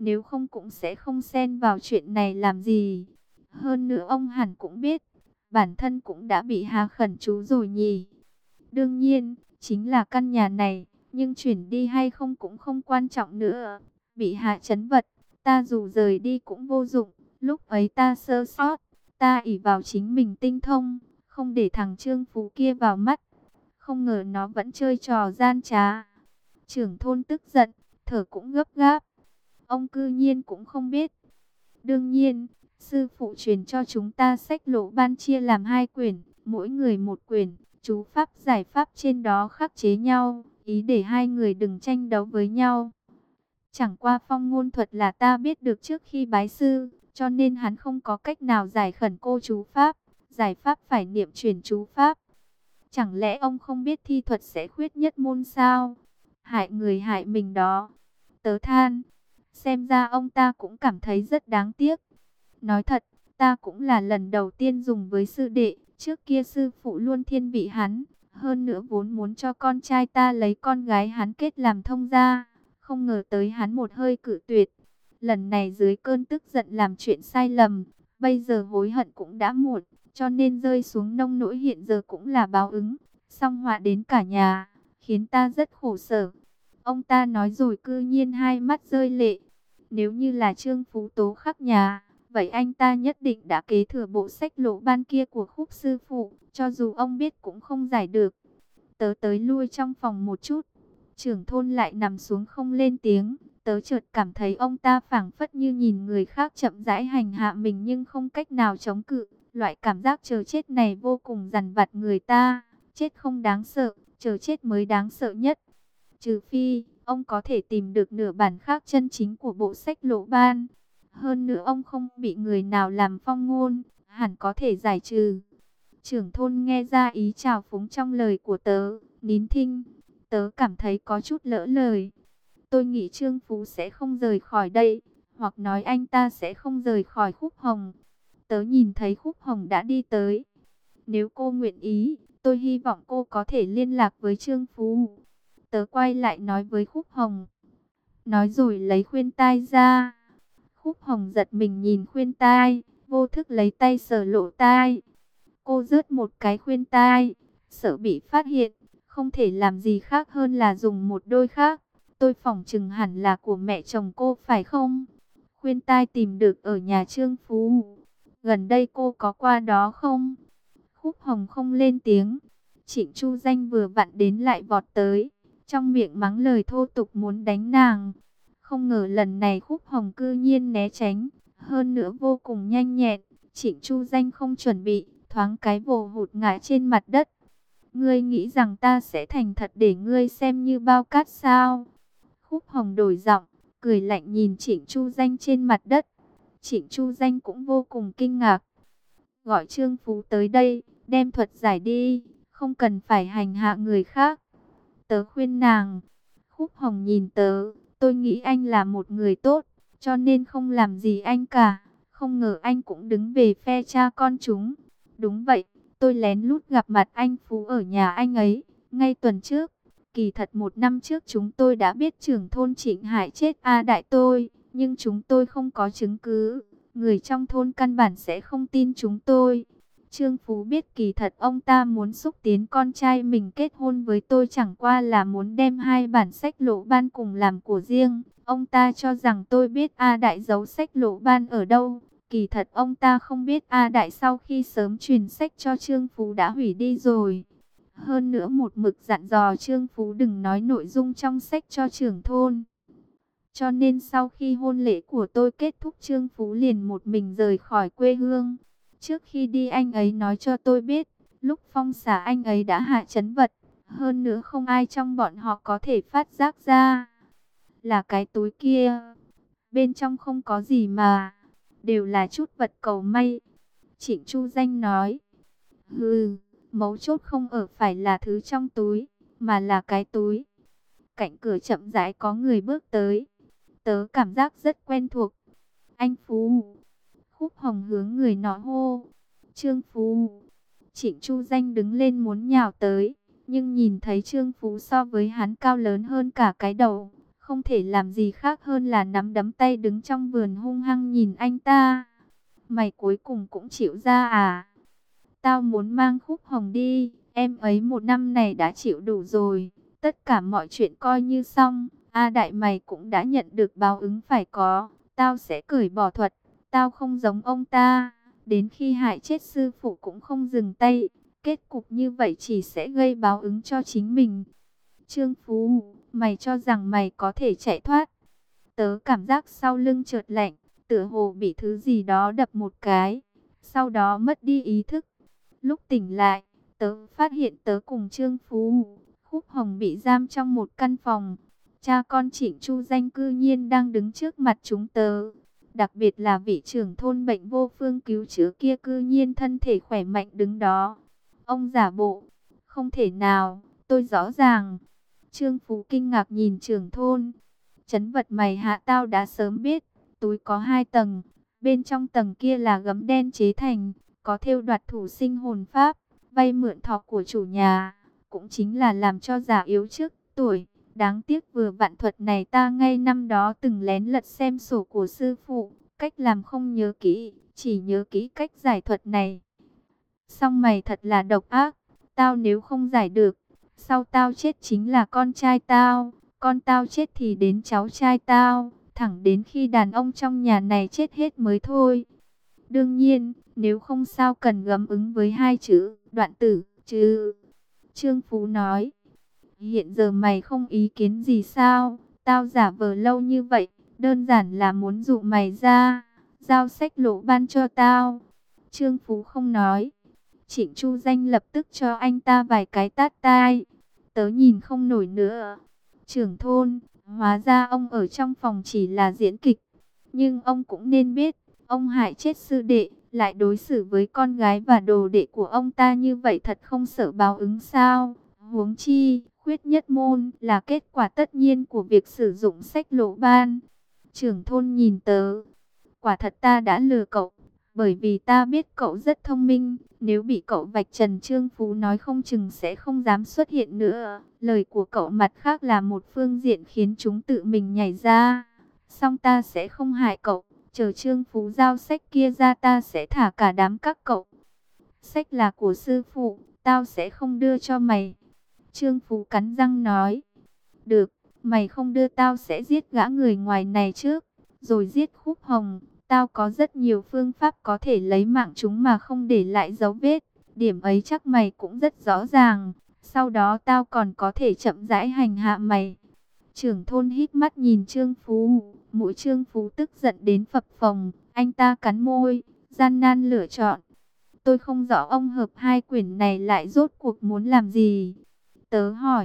nếu không cũng sẽ không xen vào chuyện này làm gì. Hơn nữa ông hẳn cũng biết, bản thân cũng đã bị hạ khẩn chú rồi nhỉ. Đương nhiên, chính là căn nhà này, nhưng chuyển đi hay không cũng không quan trọng nữa. Bị hạ trấn vật, ta dù rời đi cũng vô dụng. Lúc ấy ta sơ sót, ta ỷ vào chính mình tinh thông, không để thằng Trương Phú kia vào mắt. Không ngờ nó vẫn chơi trò gian trá. Trưởng thôn tức giận, thở cũng gấp gáp. Ông cư nhiên cũng không biết. Đương nhiên, sư phụ truyền cho chúng ta sách lỗ ban chia làm 2 quyển, mỗi người một quyển, chú pháp giải pháp trên đó khắc chế nhau, ý để hai người đừng tranh đấu với nhau. Chẳng qua phong ngôn thuật là ta biết được trước khi bái sư, cho nên hắn không có cách nào giải khẩn cô chú pháp, giải pháp phải niệm truyền chú pháp. Chẳng lẽ ông không biết thi thuật sẽ khuyết nhất môn sao? Hại người hại mình đó. Tớ than, xem ra ông ta cũng cảm thấy rất đáng tiếc. Nói thật, ta cũng là lần đầu tiên dùng với sư đệ, trước kia sư phụ luôn thiên vị hắn. Hơn nữa vốn muốn cho con trai ta lấy con gái hắn kết làm thông gia, không ngờ tới hắn một hơi cự tuyệt. Lần này dưới cơn tức giận làm chuyện sai lầm, bây giờ hối hận cũng đã muộn, cho nên rơi xuống nông nỗi hiện giờ cũng là báo ứng. Song họa đến cả nhà, khiến ta rất khổ sở. Ông ta nói rồi cư nhiên hai mắt rơi lệ. Nếu như là Trương Phú Tố khắc nhà, vậy anh ta nhất định đã kế thừa bộ sách lỗ ban kia của Khúc sư phụ, cho dù ông biết cũng không giải được. Tớ tới lui trong phòng một chút, trưởng thôn lại nằm xuống không lên tiếng. Tớ chợt cảm thấy ông ta phảng phất như nhìn người khác chậm rãi hành hạ mình nhưng không cách nào chống cự. Loại cảm giác chờ chết này vô cùng dằn vặt người ta. Chết không đáng sợ, chờ chết mới đáng sợ nhất. Trừ phi, ông có thể tìm được nửa bản khác chân chính của bộ sách lỗ ban. Hơn nữa ông không bị người nào làm phong ngôn, hẳn có thể giải trừ. Trưởng thôn nghe ra ý trào phúng trong lời của tớ, nín thinh. Tớ cảm thấy có chút lỡ lời. Tôi nghĩ Trương Phú sẽ không rời khỏi đây, hoặc nói anh ta sẽ không rời khỏi Khúc Hồng. Tớ nhìn thấy Khúc Hồng đã đi tới. Nếu cô nguyện ý, tôi hy vọng cô có thể liên lạc với Trương Phú. Tớ quay lại nói với Khúc Hồng. Nói rồi lấy khuyên tai ra. Khúc Hồng giật mình nhìn khuyên tai, vô thức lấy tay sờ lỗ tai. Cô rớt một cái khuyên tai, sợ bị phát hiện, không thể làm gì khác hơn là dùng một đôi khác. Tôi phỏng chừng hẳn là của mẹ chồng cô phải không? Khuyên tai tìm được ở nhà Trương Phú. Gần đây cô có qua đó không? Khúc Hồng không lên tiếng. Trịnh Chu Danh vừa vặn đến lại vọt tới, trong miệng mắng lời thô tục muốn đánh nàng. Không ngờ lần này Khúc Hồng cư nhiên né tránh, hơn nữa vô cùng nhanh nhẹn. Trịnh Chu Danh không chuẩn bị, thoáng cái vồ hụt ngã trên mặt đất. Ngươi nghĩ rằng ta sẽ thành thật để ngươi xem như bao cát sao? Khúc Hồng đổi giọng, cười lạnh nhìn Trịnh Chu Danh trên mặt đất. Trịnh Chu Danh cũng vô cùng kinh ngạc. Gọi Trương Phú tới đây, đem thuật giải đi, không cần phải hành hạ người khác. Tớ khuyên nàng. Khúc Hồng nhìn tớ, tôi nghĩ anh là một người tốt, cho nên không làm gì anh cả. Không ngờ anh cũng đứng về phe cha con chúng. Đúng vậy, tôi lén lút gặp mặt anh Phú ở nhà anh ấy, ngay tuần trước. Kỳ thật 1 năm trước chúng tôi đã biết trưởng thôn Trịnh hại chết A Đại tôi, nhưng chúng tôi không có chứng cứ. Người trong thôn căn bản sẽ không tin chúng tôi. Trương Phú biết kỳ thật ông ta muốn xúc tiến con trai mình kết hôn với tôi chẳng qua là muốn đem 2 bản sách lỗ ban cùng làm của riêng. Ông ta cho rằng tôi biết A Đại giấu sách lỗ ban ở đâu. Kỳ thật ông ta không biết A Đại sau khi sớm truyền sách cho Trương Phú đã hủy đi rồi. Hơn nữa một mực dặn dò Trương Phú đừng nói nội dung trong sách cho trưởng thôn. Cho nên sau khi hôn lễ của tôi kết thúc Trương Phú liền một mình rời khỏi quê hương. Trước khi đi anh ấy nói cho tôi biết, lúc phong xả anh ấy đã hạ trấn vật. Hơn nữa không ai trong bọn họ có thể phát giác ra. Là cái túi kia. Bên trong không có gì mà. Đều là chút vật cầu may. Trịnh Chu Danh nói. Hừ, mấu chốt không ở phải là thứ trong túi, mà là cái túi. Cạnh cửa chậm rãi có người bước tới. Tớ cảm giác rất quen thuộc. Anh Phú. Khúc Hồng hướng người nọ hô. Trương Phú. Trịnh Chu Danh đứng lên muốn nhào tới, nhưng nhìn thấy Trương Phú so với hắn cao lớn hơn cả cái đầu, không thể làm gì khác hơn là nắm đấm tay đứng trong vườn hung hăng nhìn anh ta. Mày cuối cùng cũng chịu ra à? Tao muốn mang Khúc Hồng đi, em ấy một năm này đã chịu đủ rồi, tất cả mọi chuyện coi như xong. A Đại mày cũng đã nhận được báo ứng phải có, tao sẽ cởi bỏ thuật, tao không giống ông ta, đến khi hại chết sư phụ cũng không dừng tay, kết cục như vậy chỉ sẽ gây báo ứng cho chính mình. Trương Phú, mày cho rằng mày có thể chạy thoát? Tớ cảm giác sau lưng chợt lạnh, tựa hồ bị thứ gì đó đập một cái, sau đó mất đi ý thức. Lúc tỉnh lại, tớ phát hiện tớ cùng Trương Phú, Khúc Hồng bị giam trong một căn phòng. Cha con Trịnh Chu Danh cư nhiên đang đứng trước mặt chúng tớ. Đặc biệt là vị trưởng thôn bệnh vô phương cứu chữa kia cư nhiên thân thể khỏe mạnh đứng đó. Ông giả bộ, không thể nào, tôi rõ ràng. Trương Phú kinh ngạc nhìn trưởng thôn. Trấn vật mày hạ tao đã sớm biết, túi có 2 tầng, bên trong tầng kia là gấm đen chế thành, có thêu đoạt thủ sinh hồn pháp, vay mượn thọ của chủ nhà, cũng chính là làm cho già yếu trước tuổi. Đáng tiếc vừa vạn thuật này ta ngay năm đó từng lén lật xem sổ của sư phụ, cách làm không nhớ kỹ, chỉ nhớ kỹ cách giải thuật này. Song mày thật là độc ác, tao nếu không giải được, sau tao chết chính là con trai tao, con tao chết thì đến cháu trai tao, thẳng đến khi đàn ông trong nhà này chết hết mới thôi. Đương nhiên, nếu không sao cần gấm ứng với 2 chữ, đoạn tử, chứ. Trương Phú nói, hiện giờ mày không ý kiến gì sao, tao giả vờ lâu như vậy, đơn giản là muốn dụ mày ra, giao sách lỗ ban cho tao. Trương Phú không nói. Trịnh Chu Danh lập tức cho anh ta vài cái tát tai. Tớ nhìn không nổi nữa. Trưởng thôn, hóa ra ông ở trong phòng chỉ là diễn kịch. Nhưng ông cũng nên biết, ông hại chết sư đệ, lại đối xử với con gái và đồ đệ của ông ta như vậy thật không sợ báo ứng sao. Huống chi, khuyết nhất môn là kết quả tất nhiên của việc sử dụng sách lỗ ban. Trưởng thôn nhìn tớ. Quả thật ta đã lừa cậu, bởi vì ta biết cậu rất thông minh. Nếu bị cậu vạch trần, Trương Phú nói không chừng sẽ không dám xuất hiện nữa. Lời của cậu mặt khác là một phương diện khiến chúng tự mình nhảy ra. Song ta sẽ không hại cậu. Chờ Trương Phú giao sách kia ra ta sẽ thả cả đám các cậu. Sách là của sư phụ, tao sẽ không đưa cho mày. Trương Phú cắn răng nói. Được, mày không đưa tao sẽ giết gã người ngoài này trước, rồi giết Khúc Hồng. Tao có rất nhiều phương pháp có thể lấy mạng chúng mà không để lại dấu vết. Điểm ấy chắc mày cũng rất rõ ràng. Sau đó tao còn có thể chậm rãi hành hạ mày. Trưởng thôn hít mắt nhìn Trương Phú. Mũi Trương Phú tức giận đến phập phồng. Anh ta cắn môi, gian nan lựa chọn. Tôi không rõ ông hợp 2 quyển này lại rốt cuộc muốn làm gì. Tớ hỏi.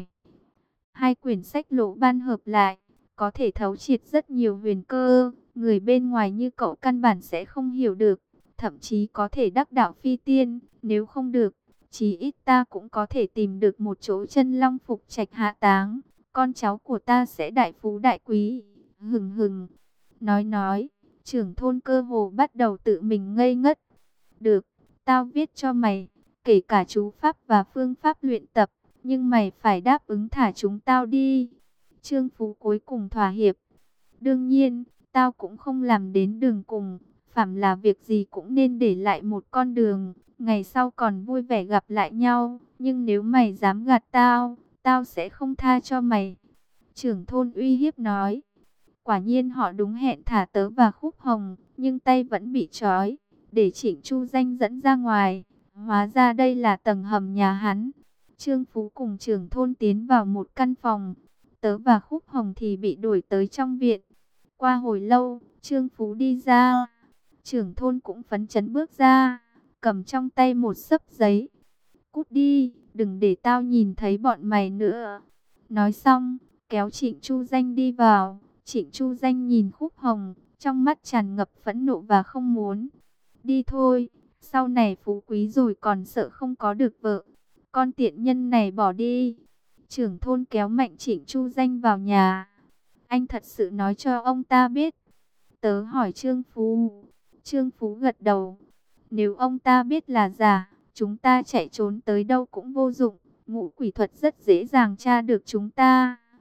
2 quyển sách lỗ ban hợp lại, có thể thấu triệt rất nhiều huyền cơ. Người bên ngoài như cậu căn bản sẽ không hiểu được. Thậm chí có thể đắc đạo phi tiên. Nếu không được, chí ít ta cũng có thể tìm được một chỗ chân long phục trạch hạ táng. Con cháu của ta sẽ đại phú đại quý. Hừng hừng. Nói. Trưởng thôn cơ hồ bắt đầu tự mình ngây ngất. Được, tao viết cho mày. Kể cả chú pháp và phương pháp luyện tập. Nhưng mày phải đáp ứng thả chúng tao đi. Trương Phú cuối cùng thỏa hiệp. Đương nhiên, tao cũng không làm đến đường cùng. Phàm là việc gì cũng nên để lại một con đường. Ngày sau còn vui vẻ gặp lại nhau. Nhưng nếu mày dám gạt tao, tao sẽ không tha cho mày. Trưởng thôn uy hiếp nói. Quả nhiên họ đúng hẹn thả tớ và Khúc Hồng. Nhưng tay vẫn bị trói. Để Trịnh Chu Danh dẫn ra ngoài. Hóa ra đây là tầng hầm nhà hắn. Trương Phú cùng trưởng thôn tiến vào một căn phòng. Tớ và Khúc Hồng thì bị đuổi tới trong viện. Qua hồi lâu, Trương Phú đi ra. Trưởng thôn cũng phấn chấn bước ra, cầm trong tay một xấp giấy. Cút đi, đừng để tao nhìn thấy bọn mày nữa. Nói xong, kéo Trịnh Chu Danh đi vào. Trịnh Chu Danh nhìn Khúc Hồng, trong mắt tràn ngập phẫn nộ và không muốn. Đi thôi, sau này phú quý rồi còn sợ không có được vợ. Con tiện nhân này bỏ đi. Trưởng thôn kéo mạnh Trịnh Chu Danh vào nhà. Anh thật sự nói cho ông ta biết. Tớ hỏi Trương Phú. Trương Phú gật đầu. Nếu ông ta biết là giả, chúng ta chạy trốn tới đâu cũng vô dụng. Ngũ quỷ thuật rất dễ dàng tra được chúng ta.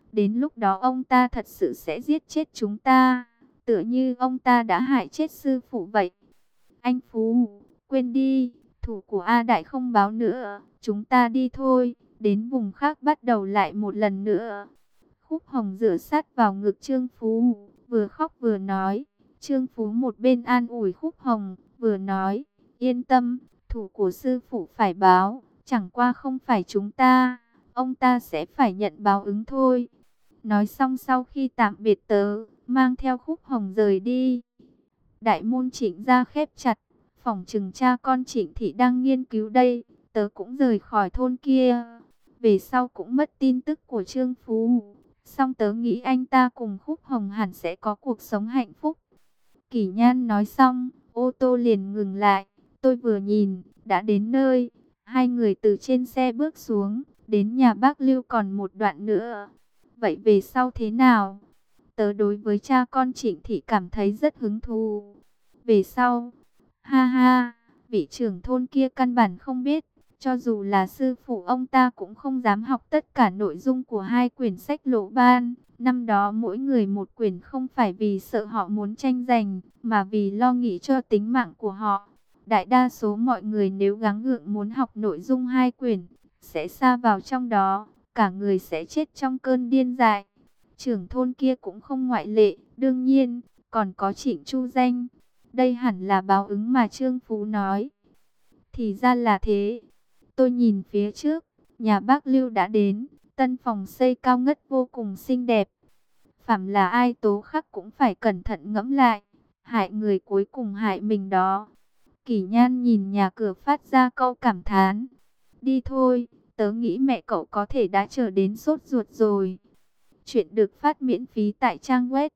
Đến lúc đó ông ta thật sự sẽ giết chết chúng ta, tựa như ông ta đã hại chết sư phụ vậy. Anh Phú, quên đi, thủ của A Đại không báo nữa, chúng ta đi thôi, đến vùng khác bắt đầu lại một lần nữa. Khúc Hồng dựa sát vào ngực Trương Phú, vừa khóc vừa nói. Trương Phú một bên an ủi Khúc Hồng, vừa nói, yên tâm, thủ của sư phụ phải báo, chẳng qua không phải chúng ta, ông ta sẽ phải nhận báo ứng thôi. Nói xong sau khi tạm biệt tớ, mang theo Khúc Hồng rời đi. Đại môn Trịnh gia khép chặt, phỏng chừng cha con Trịnh Thị đang nghiên cứu đây, tớ cũng rời khỏi thôn kia. Về sau cũng mất tin tức của Trương Phú, song tớ nghĩ anh ta cùng Khúc Hồng hẳn sẽ có cuộc sống hạnh phúc. Kỷ Nhan nói xong, ô tô liền ngừng lại, tôi vừa nhìn, đã đến nơi. Hai người từ trên xe bước xuống, đến nhà bác Lưu còn một đoạn nữa. Vậy về sau thế nào? Tớ đối với cha con Trịnh Thị cảm thấy rất hứng thú. Về sau, ha ha, vị trưởng thôn kia căn bản không biết, cho dù là sư phụ ông ta cũng không dám học tất cả nội dung của hai quyển sách Lỗ Ban. Năm đó mỗi người một quyển không phải vì sợ họ muốn tranh giành, mà vì lo nghĩ cho tính mạng của họ. Đại đa số mọi người nếu gắng gượng muốn học nội dung hai quyển, sẽ sa vào trong đó, cả người sẽ chết trong cơn điên dại. Trưởng thôn kia cũng không ngoại lệ, đương nhiên, còn có Trịnh Chu Danh. Đây hẳn là báo ứng mà Trương Phú nói. Thì ra là thế. Tôi nhìn phía trước, nhà bác Lưu đã đến, tân phòng xây cao ngất vô cùng xinh đẹp. Phạm là ai tố khắc cũng phải cẩn thận ngẫm lại, hại người cuối cùng hại mình đó. Kỷ Nhan nhìn nhà cửa phát ra câu cảm thán. Đi thôi, tớ nghĩ mẹ cậu có thể đã chờ đến sốt ruột rồi. Chuyện được phát miễn phí tại trang web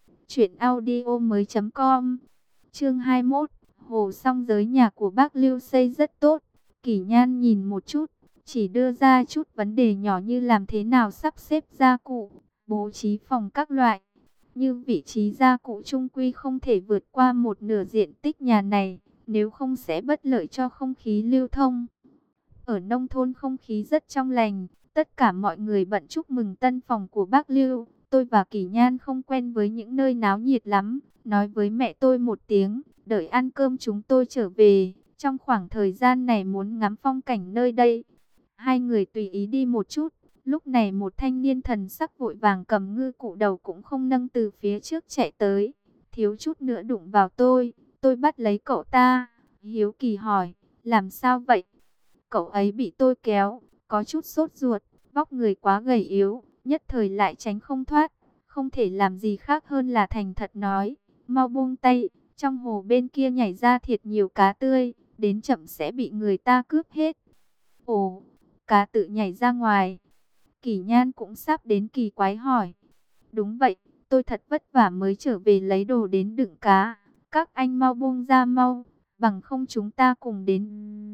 truyệnaudiomoi.com. Chương 21, hồ song giới nhà của bác Lưu xây rất tốt. Kỷ Nhan nhìn một chút, chỉ đưa ra chút vấn đề nhỏ như làm thế nào sắp xếp gia cụ, bố trí phòng các loại. Như vị trí gia cụ chung quy không thể vượt qua một nửa diện tích nhà này, nếu không sẽ bất lợi cho không khí lưu thông. Ở nông thôn không khí rất trong lành, tất cả mọi người bận chúc mừng tân phòng của bác Lưu. Tôi và Kỷ Nhan không quen với những nơi náo nhiệt lắm, nói với mẹ tôi một tiếng, đợi ăn cơm chúng tôi trở về. Trong khoảng thời gian này muốn ngắm phong cảnh nơi đây. Hai người tùy ý đi một chút. Lúc này một thanh niên thần sắc vội vàng cầm ngư cụ đầu cũng không nâng từ phía trước chạy tới. Thiếu chút nữa đụng vào tôi. Tôi bắt lấy cậu ta. Hiếu kỳ hỏi, làm sao vậy? Cậu ấy bị tôi kéo, có chút sốt ruột, vóc người quá gầy yếu, nhất thời lại tránh không thoát. Không thể làm gì khác hơn là thành thật nói, mau buông tay, trong hồ bên kia nhảy ra thiệt nhiều cá tươi, đến chậm sẽ bị người ta cướp hết. Ồ, cá tự nhảy ra ngoài. Kỷ Nhan cũng sắp đến kỳ quái hỏi. Đúng vậy, tôi thật vất vả mới trở về lấy đồ đến đựng cá. Các anh mau buông ra mau, bằng không chúng ta cùng đến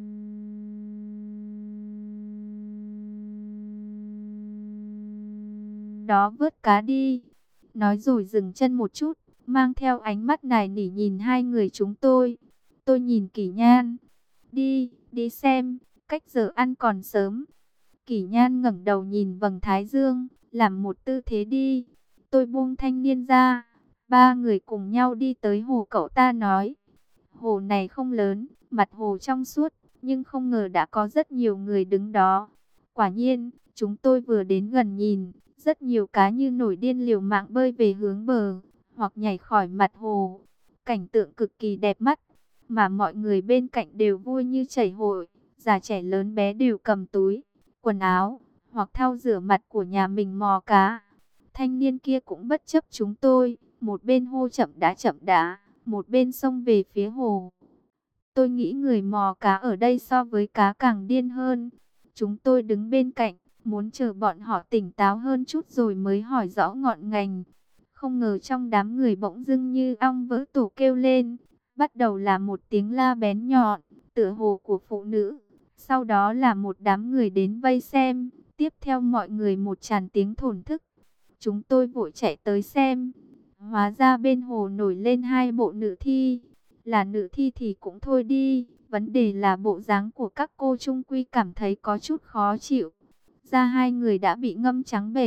đó vớt cá đi. Nói rồi dừng chân một chút, mang theo ánh mắt nài nỉ nhìn hai người chúng tôi. Tôi nhìn Kỷ Nhan. Đi xem, cách giờ ăn còn sớm. Kỷ Nhan ngẩng đầu nhìn vầng thái dương, làm một tư thế đi. Tôi buông thanh niên ra. Ba người cùng nhau đi tới hồ, cậu ta nói. Hồ này không lớn, mặt hồ trong suốt, nhưng không ngờ đã có rất nhiều người đứng đó. Quả nhiên, chúng tôi vừa đến gần nhìn, rất nhiều cá như nổi điên liều mạng bơi về hướng bờ, hoặc nhảy khỏi mặt hồ. Cảnh tượng cực kỳ đẹp mắt, mà mọi người bên cạnh đều vui như chảy hội, già trẻ lớn bé đều cầm túi, quần áo, hoặc thau rửa mặt của nhà mình mò cá. Thanh niên kia cũng bất chấp chúng tôi, một bên hô chậm đã, một bên xông về phía hồ. Tôi nghĩ người mò cá ở đây so với cá càng điên hơn. Chúng tôi đứng bên cạnh, muốn chờ bọn họ tỉnh táo hơn chút rồi mới hỏi rõ ngọn ngành. Không ngờ trong đám người bỗng dưng như ong vỡ tổ kêu lên. Bắt đầu là một tiếng la bén nhọn, tựa hồ của phụ nữ. Sau đó là một đám người đến vây xem. Tiếp theo mọi người một tràn tiếng thổn thức. Chúng tôi vội chạy tới xem. Hóa ra bên hồ nổi lên hai bộ nữ thi. Là nữ thi thì cũng thôi đi. Vấn đề là bộ dáng của các cô trung quy cảm thấy có chút khó chịu. Da hai người đã bị ngâm trắng bệch,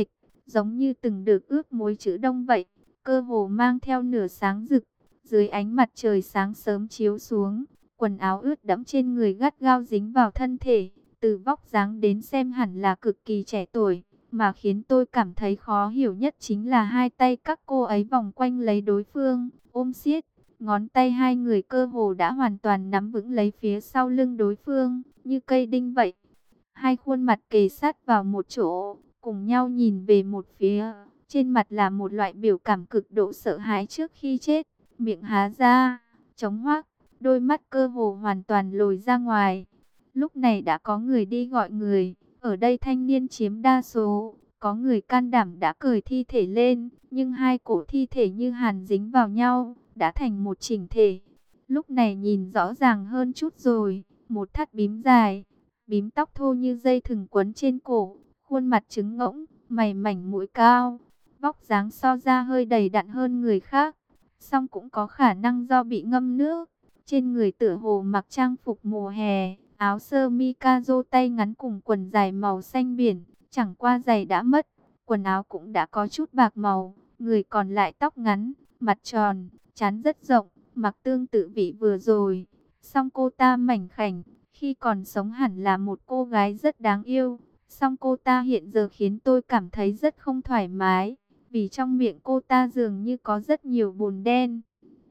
giống như từng được ướp muối chữ đông vậy, cơ hồ mang theo nửa sáng rực. Dưới ánh mặt trời sáng sớm chiếu xuống, quần áo ướt đẫm trên người gắt gao dính vào thân thể, từ vóc dáng đến xem hẳn là cực kỳ trẻ tuổi, mà khiến tôi cảm thấy khó hiểu nhất chính là hai tay các cô ấy vòng quanh lấy đối phương, ôm siết. Ngón tay hai người cơ hồ đã hoàn toàn nắm vững lấy phía sau lưng đối phương, như cây đinh vậy. Hai khuôn mặt kề sát vào một chỗ, cùng nhau nhìn về một phía. Trên mặt là một loại biểu cảm cực độ sợ hãi trước khi chết, miệng há ra, trống hoác, đôi mắt cơ hồ hoàn toàn lồi ra ngoài. Lúc này đã có người đi gọi người, ở đây thanh niên chiếm đa số, có người can đảm đã cởi thi thể lên, nhưng hai cổ thi thể như hàn dính vào nhau, đã thành một chỉnh thể. Lúc này nhìn rõ ràng hơn chút rồi, một thắt bím dài, bím tóc thô như dây thừng quấn trên cổ, khuôn mặt trứng ngỗng, mày mảnh mũi cao, vóc dáng so ra hơi đầy đặn hơn người khác, song cũng có khả năng do bị ngâm nước. Trên người tựa hồ mặc trang phục mùa hè, áo sơ mi caro tay ngắn cùng quần dài màu xanh biển, chẳng qua giày đã mất, quần áo cũng đã có chút bạc màu, người còn lại tóc ngắn, mặt tròn, trán rất rộng, mặc tương tự vị vừa rồi. Song cô ta mảnh khảnh, khi còn sống hẳn là một cô gái rất đáng yêu, song cô ta hiện giờ khiến tôi cảm thấy rất không thoải mái, vì trong miệng cô ta dường như có rất nhiều bùn đen.